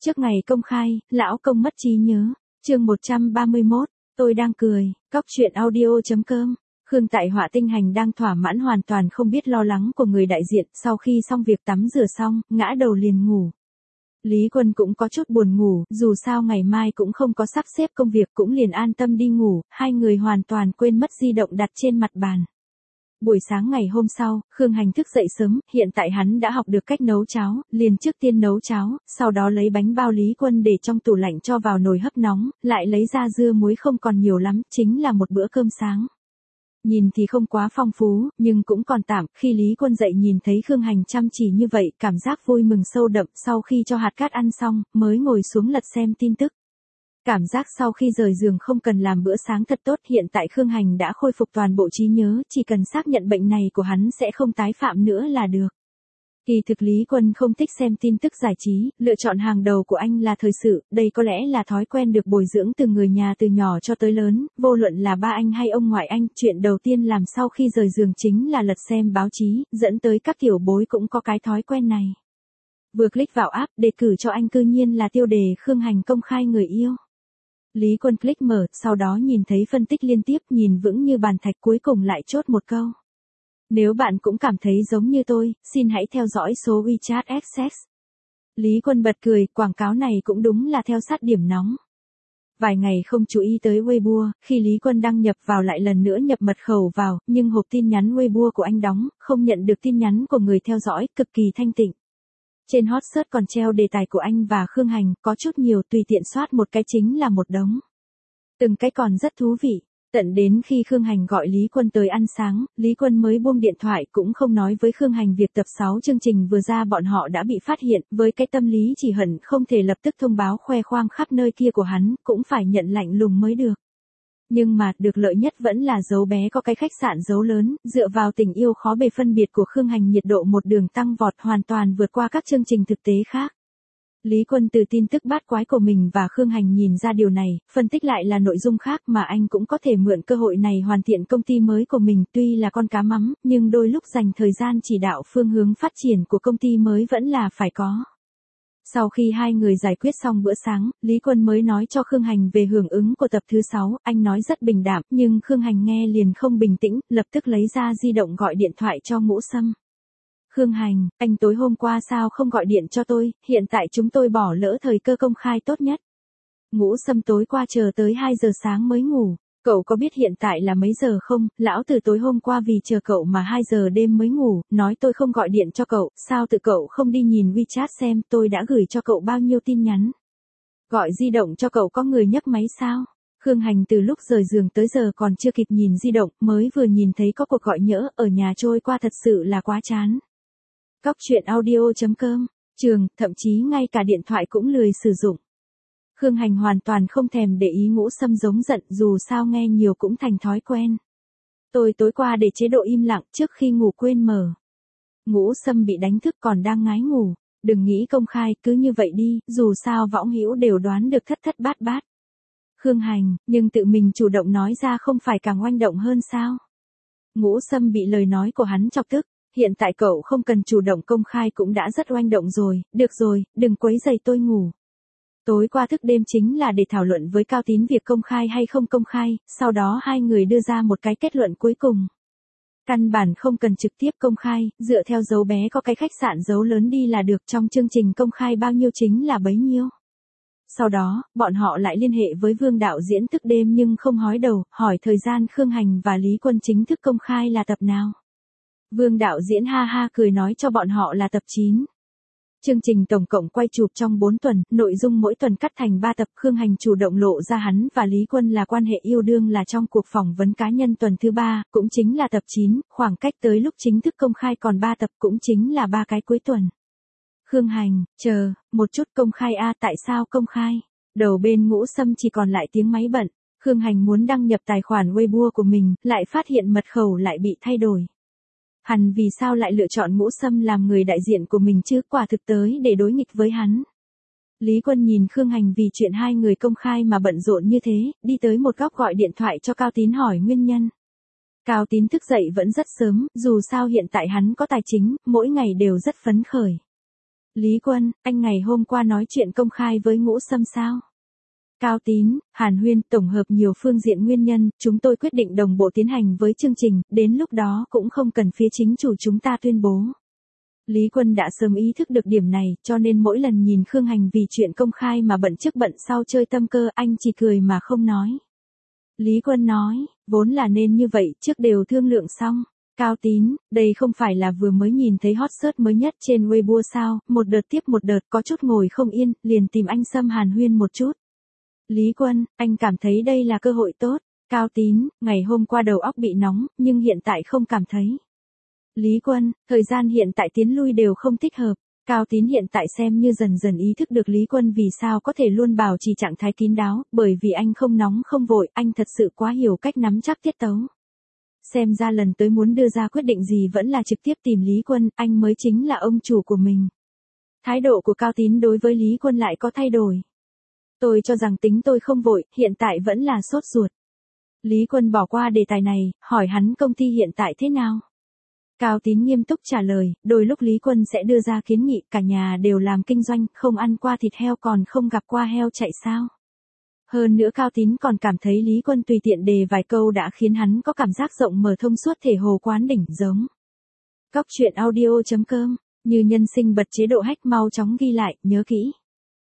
Trước ngày công khai, lão công mất trí nhớ. Chương 131, tôi đang cười. Cóc truyện audio.com. Khương Tại Họa tinh hành đang thỏa mãn hoàn toàn không biết lo lắng của người đại diện, sau khi xong việc tắm rửa xong, ngã đầu liền ngủ. Lý Quân cũng có chút buồn ngủ, dù sao ngày mai cũng không có sắp xếp công việc, cũng liền an tâm đi ngủ, hai người hoàn toàn quên mất di động đặt trên mặt bàn. Buổi sáng ngày hôm sau, Khương Hành thức dậy sớm, hiện tại hắn đã học được cách nấu cháo, liền trước tiên nấu cháo, sau đó lấy bánh bao Lý Quân để trong tủ lạnh cho vào nồi hấp nóng, lại lấy ra dưa muối không còn nhiều lắm, chính là một bữa cơm sáng. Nhìn thì không quá phong phú, nhưng cũng còn tạm, khi Lý Quân dậy nhìn thấy Khương Hành chăm chỉ như vậy, cảm giác vui mừng sâu đậm, sau khi cho hạt cát ăn xong, mới ngồi xuống lật xem tin tức. Cảm giác sau khi rời giường không cần làm bữa sáng thật tốt, hiện tại Khương Hành đã khôi phục toàn bộ trí nhớ, chỉ cần xác nhận bệnh này của hắn sẽ không tái phạm nữa là được. Kỳ thực Lý Quân không thích xem tin tức giải trí, lựa chọn hàng đầu của anh là thời sự, đây có lẽ là thói quen được bồi dưỡng từ người nhà từ nhỏ cho tới lớn, vô luận là ba anh hay ông ngoại anh, chuyện đầu tiên làm sau khi rời giường chính là lật xem báo chí, dẫn tới các tiểu bối cũng có cái thói quen này. Vừa click vào app, đề cử cho anh cư nhiên là tiêu đề Khương Hành công khai người yêu. Lý Quân click mở, sau đó nhìn thấy phân tích liên tiếp, nhìn vững như bàn thạch, cuối cùng lại chốt một câu. Nếu bạn cũng cảm thấy giống như tôi, xin hãy theo dõi số WeChat Access. Lý Quân bật cười, quảng cáo này cũng đúng là theo sát điểm nóng. Vài ngày không chú ý tới Weibo, khi Lý Quân đăng nhập vào lại lần nữa nhập mật khẩu vào, nhưng hộp tin nhắn Weibo của anh đóng, không nhận được tin nhắn của người theo dõi, cực kỳ thanh tịnh. Trên hot search còn treo đề tài của anh và Khương Hành, có chút nhiều, tùy tiện soát một cái chính là một đống. Từng cái còn rất thú vị. Tận đến khi Khương Hành gọi Lý Quân tới ăn sáng, Lý Quân mới buông điện thoại, cũng không nói với Khương Hành việc tập 6 chương trình vừa ra bọn họ đã bị phát hiện, với cái tâm lý chỉ hận không thể lập tức thông báo khoe khoang khắp nơi kia của hắn, cũng phải nhận lạnh lùng mới được. Nhưng mà, được lợi nhất vẫn là dấu bé có cái khách sạn dấu lớn, dựa vào tình yêu khó bề phân biệt của Khương Hành, nhiệt độ một đường tăng vọt, hoàn toàn vượt qua các chương trình thực tế khác. Lý Quân từ tin tức bát quái của mình và Khương Hành nhìn ra điều này, phân tích lại là nội dung khác mà anh cũng có thể mượn cơ hội này hoàn thiện công ty mới của mình, tuy là con cá mắm, nhưng đôi lúc dành thời gian chỉ đạo phương hướng phát triển của công ty mới vẫn là phải có. Sau khi hai người giải quyết xong bữa sáng, Lý Quân mới nói cho Khương Hành về hưởng ứng của tập thứ 6, anh nói rất bình đạm, nhưng Khương Hành nghe liền không bình tĩnh, lập tức lấy ra di động gọi điện thoại cho Ngũ Sâm. Khương Hành, anh tối hôm qua sao không gọi điện cho tôi, hiện tại chúng tôi bỏ lỡ thời cơ công khai tốt nhất. Ngũ Sâm tối qua chờ tới 2 giờ sáng mới ngủ, cậu có biết hiện tại là mấy giờ không, lão từ tối hôm qua vì chờ cậu mà 2 giờ đêm mới ngủ, nói tôi không gọi điện cho cậu, sao tự cậu không đi nhìn WeChat xem tôi đã gửi cho cậu bao nhiêu tin nhắn. Gọi di động cho cậu có người nhấc máy sao? Khương Hành từ lúc rời giường tới giờ còn chưa kịp nhìn di động, mới vừa nhìn thấy có cuộc gọi nhỡ, ở nhà trôi qua thật sự là quá chán. Cóc truyện audio.com, trường, thậm chí ngay cả điện thoại cũng lười sử dụng. Khương Hành hoàn toàn không thèm để ý Ngũ Sâm giống giận, dù sao nghe nhiều cũng thành thói quen. Tôi tối qua để chế độ im lặng trước khi ngủ quên mở. Ngũ Sâm bị đánh thức còn đang ngái ngủ, đừng nghĩ công khai, cứ như vậy đi, dù sao võng hữu đều đoán được thất thất bát bát. Khương Hành, nhưng tự mình chủ động nói ra không phải càng oanh động hơn sao? Ngũ Sâm bị lời nói của hắn chọc tức. Hiện tại cậu không cần chủ động công khai cũng đã rất oanh động rồi, được rồi, đừng quấy rầy tôi ngủ. Tối qua thức đêm chính là để thảo luận với Cao Tín việc công khai hay không công khai, sau đó hai người đưa ra một cái kết luận cuối cùng. Căn bản không cần trực tiếp công khai, dựa theo dấu bé có cái khách sạn dấu lớn đi là được, trong chương trình công khai bao nhiêu chính là bấy nhiêu. Sau đó, bọn họ lại liên hệ với Vương đạo diễn thức đêm nhưng không hói đầu, hỏi thời gian Khương Hành và Lý Quân chính thức công khai là tập nào. Vương đạo diễn ha ha cười nói cho bọn họ là tập 9. Chương trình tổng cộng quay chụp trong 4 tuần, nội dung mỗi tuần cắt thành 3 tập. Khương Hành chủ động lộ ra hắn và Lý Quân là quan hệ yêu đương là trong cuộc phỏng vấn cá nhân tuần thứ 3, cũng chính là tập 9, khoảng cách tới lúc chính thức công khai còn 3 tập, cũng chính là 3 cái cuối tuần. Khương Hành, chờ, một chút, công khai a, tại sao công khai? Đầu bên Ngũ Sâm chỉ còn lại tiếng máy bận. Khương Hành muốn đăng nhập tài khoản Weibo của mình, lại phát hiện mật khẩu lại bị thay đổi. Hắn vì sao lại lựa chọn Ngũ Sâm làm người đại diện của mình chứ, quả thực tới để đối nghịch với hắn. Lý Quân nhìn Khương Hành vì chuyện hai người công khai mà bận rộn như thế, đi tới một góc gọi điện thoại cho Cao Tín hỏi nguyên nhân. Cao Tín thức dậy vẫn rất sớm, dù sao hiện tại hắn có tài chính, mỗi ngày đều rất phấn khởi. Lý Quân, anh ngày hôm qua nói chuyện công khai với Ngũ Sâm sao? Cao Tín, Hàn Huyên, tổng hợp nhiều phương diện nguyên nhân, chúng tôi quyết định đồng bộ tiến hành với chương trình, đến lúc đó cũng không cần phía chính chủ chúng ta tuyên bố. Lý Quân đã sớm ý thức được điểm này, cho nên mỗi lần nhìn Khương Hành vì chuyện công khai mà bận trước bận sau chơi tâm cơ, anh chỉ cười mà không nói. Lý Quân nói, vốn là nên như vậy, trước đều thương lượng xong. Cao Tín, đây không phải là vừa mới nhìn thấy hot search mới nhất trên Weibo sao, một đợt tiếp một đợt có chút ngồi không yên, liền tìm anh Sâm Hàn Huyên một chút. Lý Quân, anh cảm thấy đây là cơ hội tốt. Cao Tín, ngày hôm qua đầu óc bị nóng, nhưng hiện tại không cảm thấy. Lý Quân, thời gian hiện tại tiến lui đều không thích hợp. Cao Tín hiện tại xem như dần dần ý thức được Lý Quân vì sao có thể luôn bảo trì trạng thái kín đáo, bởi vì anh không nóng không vội, anh thật sự quá hiểu cách nắm chắc tiết tấu. Xem ra lần tới muốn đưa ra quyết định gì vẫn là trực tiếp tìm Lý Quân, anh mới chính là ông chủ của mình. Thái độ của Cao Tín đối với Lý Quân lại có thay đổi. Tôi cho rằng tính tôi không vội, hiện tại vẫn là sốt ruột. Lý Quân bỏ qua đề tài này, hỏi hắn công ty hiện tại thế nào. Cao Tín nghiêm túc trả lời, đôi lúc Lý Quân sẽ đưa ra kiến nghị, cả nhà đều làm kinh doanh, không ăn qua thịt heo còn không gặp qua heo chạy sao. Hơn nữa Cao Tín còn cảm thấy Lý Quân tùy tiện đề vài câu đã khiến hắn có cảm giác rộng mở thông suốt thể hồ quán đỉnh giống. Cóc truyện audio.com, như nhân sinh bật chế độ hack mau chóng ghi lại, nhớ kỹ.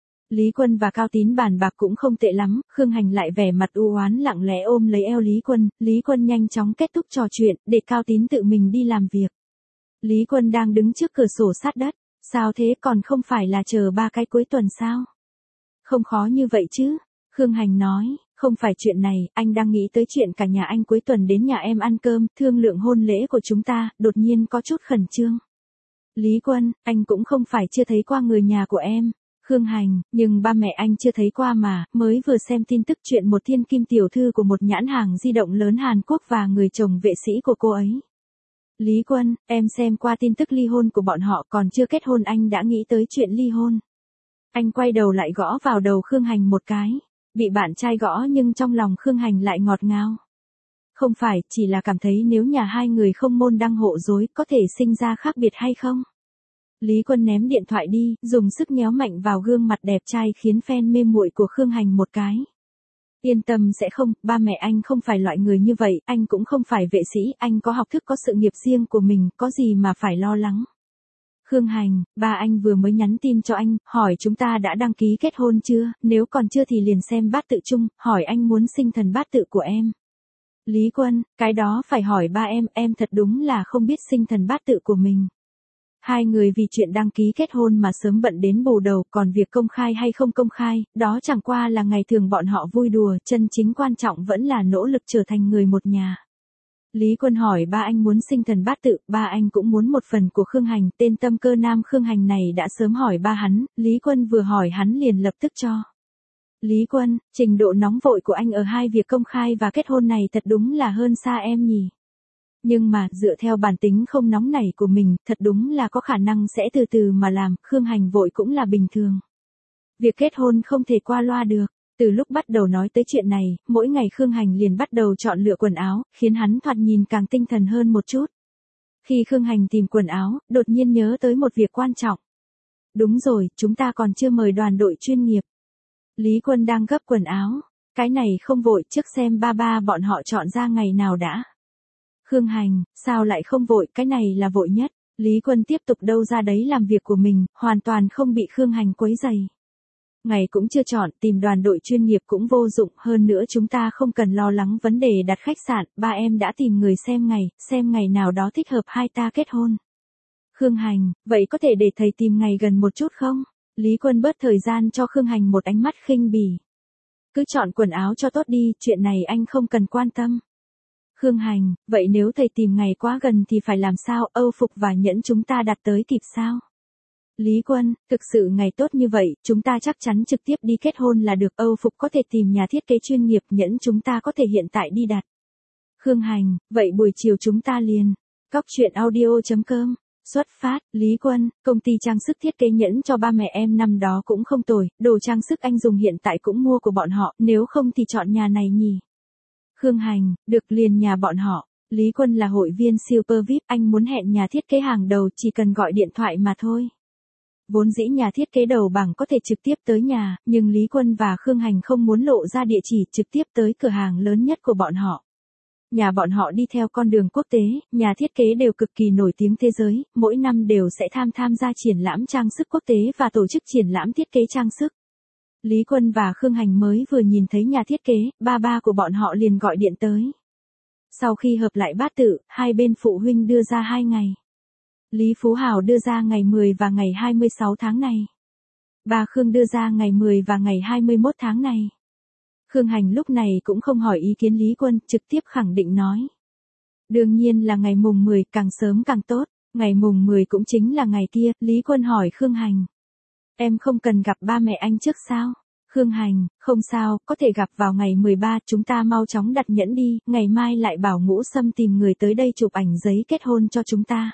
Lý Quân và Cao Tín bàn bạc cũng không tệ lắm, Khương Hành lại vẻ mặt u oán lặng lẽ ôm lấy eo Lý Quân nhanh chóng kết thúc trò chuyện, để Cao Tín tự mình đi làm việc. Lý Quân đang đứng trước cửa sổ sát đất, sao thế còn không phải là chờ 3 cái cuối tuần sao? Không khó như vậy chứ, Khương Hành nói, không phải chuyện này, anh đang nghĩ tới chuyện cả nhà anh cuối tuần đến nhà em ăn cơm, thương lượng hôn lễ của chúng ta, đột nhiên có chút khẩn trương. Lý Quân, anh cũng không phải chưa thấy qua người nhà của em. Khương Hành, nhưng ba mẹ anh chưa thấy qua mà, mới vừa xem tin tức chuyện một thiên kim tiểu thư của một nhãn hàng di động lớn Hàn Quốc và người chồng vệ sĩ của cô ấy. Lý Quân, em xem qua tin tức ly hôn của bọn họ còn chưa kết hôn anh đã nghĩ tới chuyện ly hôn. Anh quay đầu lại gõ vào đầu Khương Hành một cái, bị bạn trai gõ nhưng trong lòng Khương Hành lại ngọt ngào. Không phải, chỉ là cảm thấy nếu nhà hai người không môn đăng hộ dối có thể sinh ra khác biệt hay không? Lý Quân ném điện thoại đi, dùng sức nhéo mạnh vào gương mặt đẹp trai khiến fan mê muội của Khương Hành một cái. Yên tâm sẽ không, ba mẹ anh không phải loại người như vậy, anh cũng không phải vệ sĩ, anh có học thức có sự nghiệp riêng của mình, có gì mà phải lo lắng. Khương Hành, ba anh vừa mới nhắn tin cho anh, hỏi chúng ta đã đăng ký kết hôn chưa, nếu còn chưa thì liền xem bát tự chung, hỏi anh muốn sinh thần bát tự của em. Lý Quân, cái đó phải hỏi ba em thật đúng là không biết sinh thần bát tự của mình. Hai người vì chuyện đăng ký kết hôn mà sớm bận đến bù đầu, còn việc công khai hay không công khai, đó chẳng qua là ngày thường bọn họ vui đùa, chân chính quan trọng vẫn là nỗ lực trở thành người một nhà. Lý Quân hỏi ba anh muốn sinh thần bát tự, ba anh cũng muốn một phần của Khương Hành, tên tâm cơ nam Khương Hành này đã sớm hỏi ba hắn, Lý Quân vừa hỏi hắn liền lập tức cho. Lý Quân, trình độ nóng vội của anh ở hai việc công khai và kết hôn này thật đúng là hơn xa em nhỉ. Nhưng mà, dựa theo bản tính không nóng nảy của mình, thật đúng là có khả năng sẽ từ từ mà làm, Khương Hành vội cũng là bình thường. Việc kết hôn không thể qua loa được. Từ lúc bắt đầu nói tới chuyện này, mỗi ngày Khương Hành liền bắt đầu chọn lựa quần áo, khiến hắn thoạt nhìn càng tinh thần hơn một chút. Khi Khương Hành tìm quần áo, đột nhiên nhớ tới một việc quan trọng. Đúng rồi, chúng ta còn chưa mời đoàn đội chuyên nghiệp. Lý Quân đang gấp quần áo. Cái này không vội, trước xem ba bọn họ chọn ra ngày nào đã. Khương Hành, sao lại không vội, cái này là vội nhất. Lý Quân tiếp tục đâu ra đấy làm việc của mình, hoàn toàn không bị Khương Hành quấy rầy. Ngày cũng chưa chọn, tìm đoàn đội chuyên nghiệp cũng vô dụng, hơn nữa chúng ta không cần lo lắng vấn đề đặt khách sạn, ba em đã tìm người xem ngày nào đó thích hợp hai ta kết hôn. Khương Hành, vậy có thể để thầy tìm ngày gần một chút không? Lý Quân bớt thời gian cho Khương Hành một ánh mắt khinh bỉ. Cứ chọn quần áo cho tốt đi, chuyện này anh không cần quan tâm. Khương Hành, vậy nếu thầy tìm ngày quá gần thì phải làm sao, Âu phục và nhẫn chúng ta đặt tới kịp sao? Lý Quân, thực sự ngày tốt như vậy, chúng ta chắc chắn trực tiếp đi kết hôn là được, Âu phục có thể tìm nhà thiết kế chuyên nghiệp, nhẫn chúng ta có thể hiện tại đi đặt. Khương Hành, vậy buổi chiều chúng ta liền. Cóc truyện audio.com. Xuất phát, Lý Quân, công ty trang sức thiết kế nhẫn cho ba mẹ em năm đó cũng không tồi, đồ trang sức anh dùng hiện tại cũng mua của bọn họ, nếu không thì chọn nhà này nhỉ. Khương Hành, được liền nhà bọn họ. Lý Quân là hội viên Super VIP, anh muốn hẹn nhà thiết kế hàng đầu chỉ cần gọi điện thoại mà thôi. Vốn dĩ nhà thiết kế đầu bảng có thể trực tiếp tới nhà, nhưng Lý Quân và Khương Hành không muốn lộ ra địa chỉ trực tiếp tới cửa hàng lớn nhất của bọn họ. Nhà bọn họ đi theo con đường quốc tế, nhà thiết kế đều cực kỳ nổi tiếng thế giới, mỗi năm đều sẽ tham gia triển lãm trang sức quốc tế và tổ chức triển lãm thiết kế trang sức. Lý Quân và Khương Hành mới vừa nhìn thấy nhà thiết kế, ba của bọn họ liền gọi điện tới. Sau khi hợp lại bát tự, hai bên phụ huynh đưa ra 2 ngày. Lý Phú Hào đưa ra ngày 10 và ngày 26 tháng này. Bà Khương đưa ra ngày 10 và ngày 21 tháng này. Khương Hành lúc này cũng không hỏi ý kiến Lý Quân, trực tiếp khẳng định nói. Đương nhiên là ngày mùng 10, càng sớm càng tốt, ngày mùng 10 cũng chính là ngày kia, Lý Quân hỏi Khương Hành. Em không cần gặp ba mẹ anh trước sao? Khương Hành, không sao, có thể gặp vào ngày 13, chúng ta mau chóng đặt nhẫn đi, ngày mai lại bảo Ngũ Sâm tìm người tới đây chụp ảnh giấy kết hôn cho chúng ta.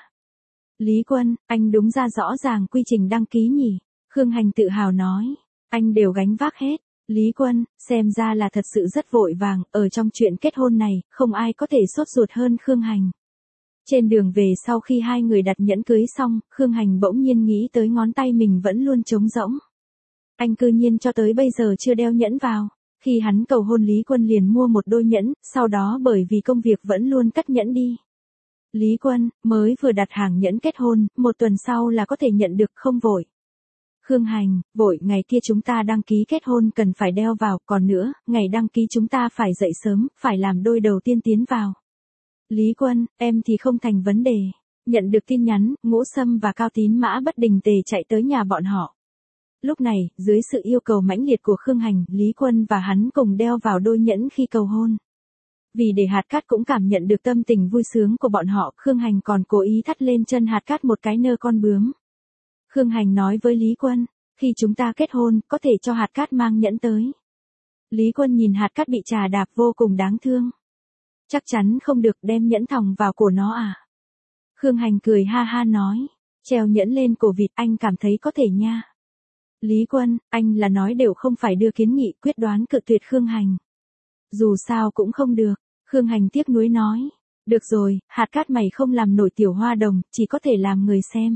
Lý Quân, anh đúng ra rõ ràng quy trình đăng ký nhỉ? Khương Hành tự hào nói, anh đều gánh vác hết. Lý Quân, xem ra là thật sự rất vội vàng, ở trong chuyện kết hôn này, không ai có thể sốt ruột hơn Khương Hành. Trên đường về sau khi hai người đặt nhẫn cưới xong, Khương Hành bỗng nhiên nghĩ tới ngón tay mình vẫn luôn trống rỗng. Anh cư nhiên cho tới bây giờ chưa đeo nhẫn vào. Khi hắn cầu hôn Lý Quân liền mua một đôi nhẫn, sau đó bởi vì công việc vẫn luôn cất nhẫn đi. Lý Quân, mới vừa đặt hàng nhẫn kết hôn, 1 tuần sau là có thể nhận được, không vội. Khương Hành, vội, ngày kia chúng ta đăng ký kết hôn cần phải đeo vào, còn nữa, ngày đăng ký chúng ta phải dậy sớm, phải làm đôi đầu tiên tiến vào. Lý Quân, em thì không thành vấn đề. Nhận được tin nhắn, Ngũ Sâm và Cao Tín mã bất đình tề chạy tới nhà bọn họ. Lúc này, dưới sự yêu cầu mãnh liệt của Khương Hành, Lý Quân và hắn cùng đeo vào đôi nhẫn khi cầu hôn. Vì để Hạt Cát cũng cảm nhận được tâm tình vui sướng của bọn họ, Khương Hành còn cố ý thắt lên chân Hạt Cát một cái nơ con bướm. Khương Hành nói với Lý Quân, khi chúng ta kết hôn, có thể cho Hạt Cát mang nhẫn tới. Lý Quân nhìn Hạt Cát bị trà đạp vô cùng đáng thương. Chắc chắn không được, đem nhẫn thòng vào cổ nó à? Khương Hành cười ha ha nói, treo nhẫn lên cổ vịt, anh cảm thấy có thể nha. Lý Quân, anh là nói đều không phải đưa kiến nghị, quyết đoán cự tuyệt Khương Hành. Dù sao cũng không được, Khương Hành tiếc nuối nói. Được rồi, Hạt Cát mày không làm nổi tiểu hoa đồng, chỉ có thể làm người xem.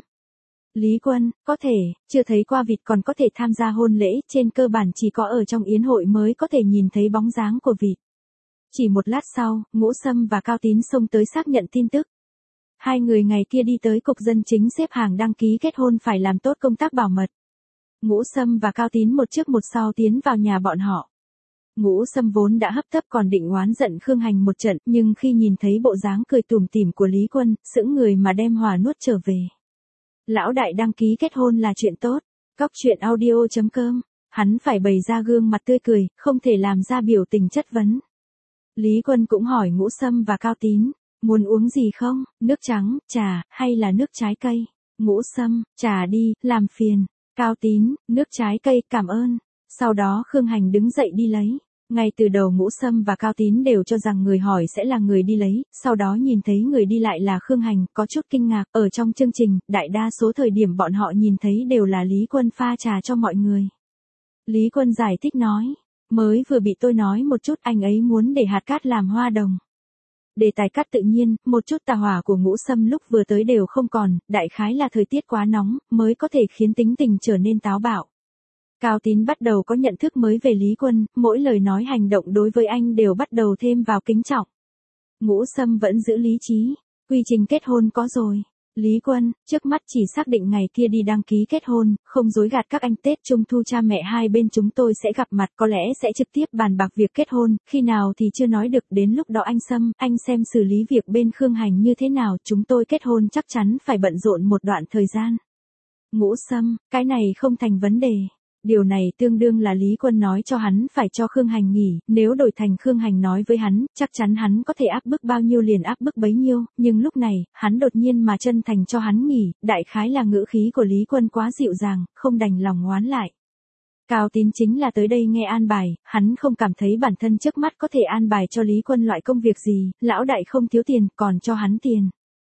Lý Quân, có thể, chưa thấy qua vịt còn có thể tham gia hôn lễ, trên cơ bản chỉ có ở trong yến hội mới có thể nhìn thấy bóng dáng của vịt. Chỉ một lát sau, Ngũ Sâm và Cao Tín xông tới xác nhận tin tức. Hai người ngày kia đi tới cục dân chính xếp hàng đăng ký kết hôn phải làm tốt công tác bảo mật. Ngũ Sâm và Cao Tín một trước một sau tiến vào nhà bọn họ. Ngũ Sâm vốn đã hấp tấp còn định oán giận Khương Hành một trận, nhưng khi nhìn thấy bộ dáng cười tủm tỉm của Lý Quân, sững người mà đem hòa nuốt trở về. Lão đại đăng ký kết hôn là chuyện tốt. Cóc truyện audio.com. Hắn phải bày ra gương mặt tươi cười, không thể làm ra biểu tình chất vấn. Lý Quân cũng hỏi Ngũ Sâm và Cao Tín, muốn uống gì không, nước trắng, trà, hay là nước trái cây? Ngũ Sâm, trà đi, làm phiền. Cao Tín, nước trái cây, cảm ơn. Sau đó Khương Hành đứng dậy đi lấy. Ngay từ đầu Ngũ Sâm và Cao Tín đều cho rằng người hỏi sẽ là người đi lấy, sau đó nhìn thấy người đi lại là Khương Hành, có chút kinh ngạc, ở trong chương trình, đại đa số thời điểm bọn họ nhìn thấy đều là Lý Quân pha trà cho mọi người. Lý Quân giải thích nói, mới vừa bị tôi nói một chút, anh ấy muốn để Hạt Cát làm hoa đồng. Đề tài cắt tự nhiên, một chút tà hỏa của Ngũ Sâm lúc vừa tới đều không còn, đại khái là thời tiết quá nóng, mới có thể khiến tính tình trở nên táo bạo. Cao Tín bắt đầu có nhận thức mới về Lý Quân, mỗi lời nói hành động đối với anh đều bắt đầu thêm vào kính trọng. Ngũ Sâm vẫn giữ lý trí, quy trình kết hôn có rồi. Lý Quân, trước mắt chỉ xác định ngày kia đi đăng ký kết hôn, không dối gạt các anh, Tết Trung Thu cha mẹ hai bên chúng tôi sẽ gặp mặt, có lẽ sẽ trực tiếp bàn bạc việc kết hôn, khi nào thì chưa nói được, đến lúc đó anh Sâm, anh xem xử lý việc bên Khương Hành như thế nào, chúng tôi kết hôn chắc chắn phải bận rộn một đoạn thời gian. Ngũ Sâm, cái này không thành vấn đề. Điều này tương đương là Lý Quân nói cho hắn phải cho Khương Hành nghỉ, nếu đổi thành Khương Hành nói với hắn, chắc chắn hắn có thể áp bức bao nhiêu liền áp bức bấy nhiêu, nhưng lúc này, hắn đột nhiên mà chân thành cho hắn nghỉ, đại khái là ngữ khí của Lý Quân quá dịu dàng, không đành lòng ngoán lại. Cao Tín chính là tới đây nghe an bài, hắn không cảm thấy bản thân trước mắt có thể an bài cho Lý Quân loại công việc gì, lão đại không thiếu tiền, còn cho hắn tiền.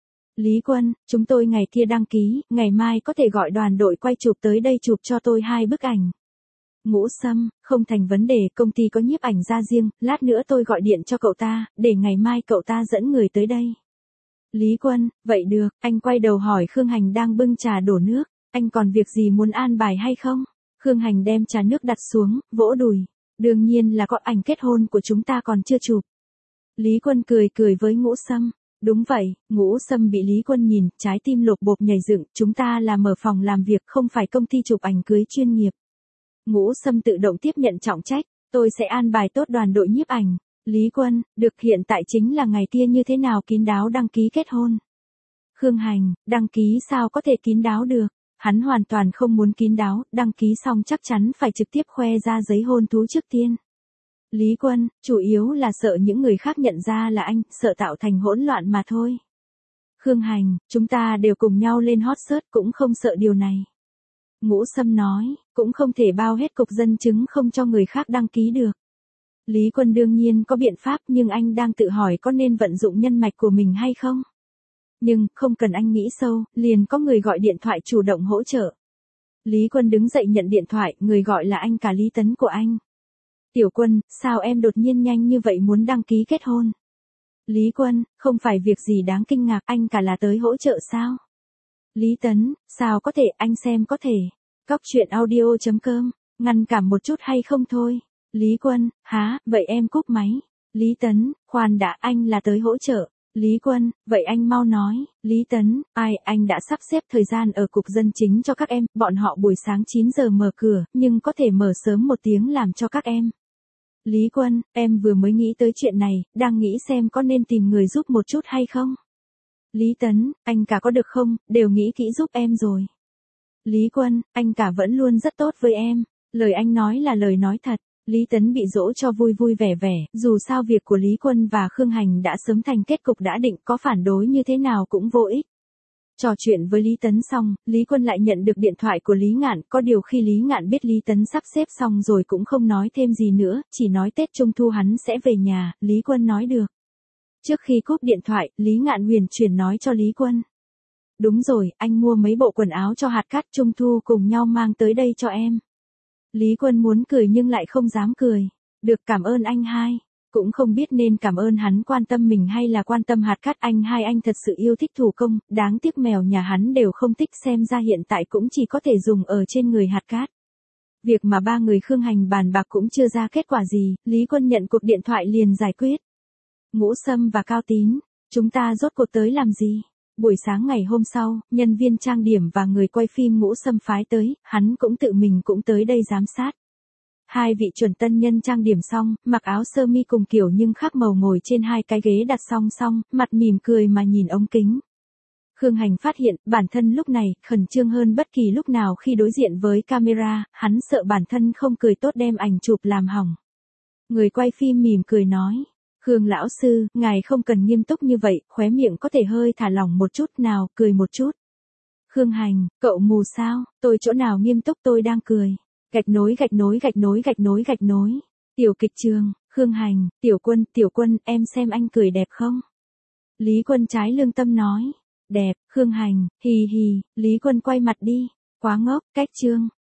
Lý Quân, chúng tôi ngày kia đăng ký, ngày mai có thể gọi đoàn đội quay chụp tới đây chụp cho tôi 2 bức ảnh. Ngũ Sâm, không thành vấn đề, công ty có nhiếp ảnh ra riêng, lát nữa tôi gọi điện cho cậu ta, để ngày mai cậu ta dẫn người tới đây. Lý Quân, vậy được, anh quay đầu hỏi Khương Hành đang bưng trà đổ nước. Anh còn việc gì muốn an bài hay không? Khương Hành đem trà nước đặt xuống, vỗ đùi. Đương nhiên là có ảnh kết hôn của chúng ta còn chưa chụp. Lý Quân cười cười với Ngũ Sâm. Đúng vậy, Ngũ Sâm bị Lý Quân nhìn, trái tim lột bột nhảy dựng, chúng ta là mở phòng làm việc không phải công ty chụp ảnh cưới chuyên nghiệp. Ngũ Sâm tự động tiếp nhận trọng trách, tôi sẽ an bài tốt đoàn đội nhiếp ảnh. Lý Quân, được, hiện tại chính là ngày kia như thế nào kín đáo đăng ký kết hôn. Khương Hành, đăng ký sao có thể kín đáo được, hắn hoàn toàn không muốn kín đáo, đăng ký xong chắc chắn phải trực tiếp khoe ra giấy hôn thú trước tiên. Lý Quân, chủ yếu là sợ những người khác nhận ra là anh, sợ tạo thành hỗn loạn mà thôi. Khương Hành, chúng ta đều cùng nhau lên hot search cũng không sợ điều này. Ngũ Sâm nói, cũng không thể bao hết cục dân chứng không cho người khác đăng ký được. Lý Quân đương nhiên có biện pháp nhưng anh đang tự hỏi có nên vận dụng nhân mạch của mình hay không. Nhưng, không cần anh nghĩ sâu, liền có người gọi điện thoại chủ động hỗ trợ. Lý Quân đứng dậy nhận điện thoại, người gọi là anh cả Lý Tấn của anh. Tiểu Quân, sao em đột nhiên nhanh như vậy muốn đăng ký kết hôn? Lý Quân, không phải việc gì đáng kinh ngạc, anh cả là tới hỗ trợ sao? Lý Tấn, sao có thể, anh xem có thể. Cóc truyện audio.com, ngăn cản một chút hay không thôi. Lý Quân, há, vậy em cúp máy. Lý Tấn, khoan đã, anh là tới hỗ trợ. Lý Quân, vậy anh mau nói. Lý Tấn, anh đã sắp xếp thời gian ở cục dân chính cho các em, bọn họ buổi sáng 9 giờ mở cửa, nhưng có thể mở sớm 1 tiếng làm cho các em. Lý Quân, em vừa mới nghĩ tới chuyện này, đang nghĩ xem có nên tìm người giúp một chút hay không. Lý Tấn, anh cả có được không, đều nghĩ kỹ giúp em rồi. Lý Quân, anh cả vẫn luôn rất tốt với em, lời anh nói là lời nói thật. Lý Tấn bị dỗ cho vui vui vẻ vẻ, dù sao việc của Lý Quân và Khương Hành đã sớm thành kết cục đã định, có phản đối như thế nào cũng vô ích. Trò chuyện với Lý Tấn xong, Lý Quân lại nhận được điện thoại của Lý Ngạn, có điều khi Lý Ngạn biết Lý Tấn sắp xếp xong rồi cũng không nói thêm gì nữa, chỉ nói Tết Trung Thu hắn sẽ về nhà, Lý Quân nói được. Trước khi cúp điện thoại, Lý Ngạn huyền chuyển nói cho Lý Quân. Đúng rồi, anh mua mấy bộ quần áo cho Hạt Cát Trung Thu cùng nhau mang tới đây cho em. Lý Quân muốn cười nhưng lại không dám cười. Được, cảm ơn anh hai. Cũng không biết nên cảm ơn hắn quan tâm mình hay là quan tâm Hạt Cát. Anh hai anh thật sự yêu thích thủ công, đáng tiếc mèo nhà hắn đều không thích, xem ra hiện tại cũng chỉ có thể dùng ở trên người Hạt Cát. Việc mà 3 người Khương Hành bàn bạc cũng chưa ra kết quả gì, Lý Quân nhận cuộc điện thoại liền giải quyết. Ngũ Sâm và Cao Tín, chúng ta rốt cuộc tới làm gì? Buổi sáng ngày hôm sau, nhân viên trang điểm và người quay phim Ngũ Sâm phái tới, hắn cũng tự mình cũng tới đây giám sát. 2 vị chuẩn tân nhân trang điểm xong, mặc áo sơ mi cùng kiểu nhưng khác màu ngồi trên 2 cái ghế đặt song song, mặt mỉm cười mà nhìn ống kính. Khương Hành phát hiện, bản thân lúc này, khẩn trương hơn bất kỳ lúc nào khi đối diện với camera, hắn sợ bản thân không cười tốt đem ảnh chụp làm hỏng. Người quay phim mỉm cười nói. Khương lão sư, ngài không cần nghiêm túc như vậy, khóe miệng có thể hơi thả lỏng một chút nào, cười một chút. Khương Hành, cậu mù sao, tôi chỗ nào nghiêm túc tôi đang cười. Gạch nối gạch nối gạch nối gạch nối gạch nối. Tiểu kịch trường, Khương Hành, Tiểu Quân, em xem anh cười đẹp không? Lý Quân trái lương tâm nói. Đẹp, Khương Hành, hì hì, Lý Quân quay mặt đi. Quá ngốc, cách chương.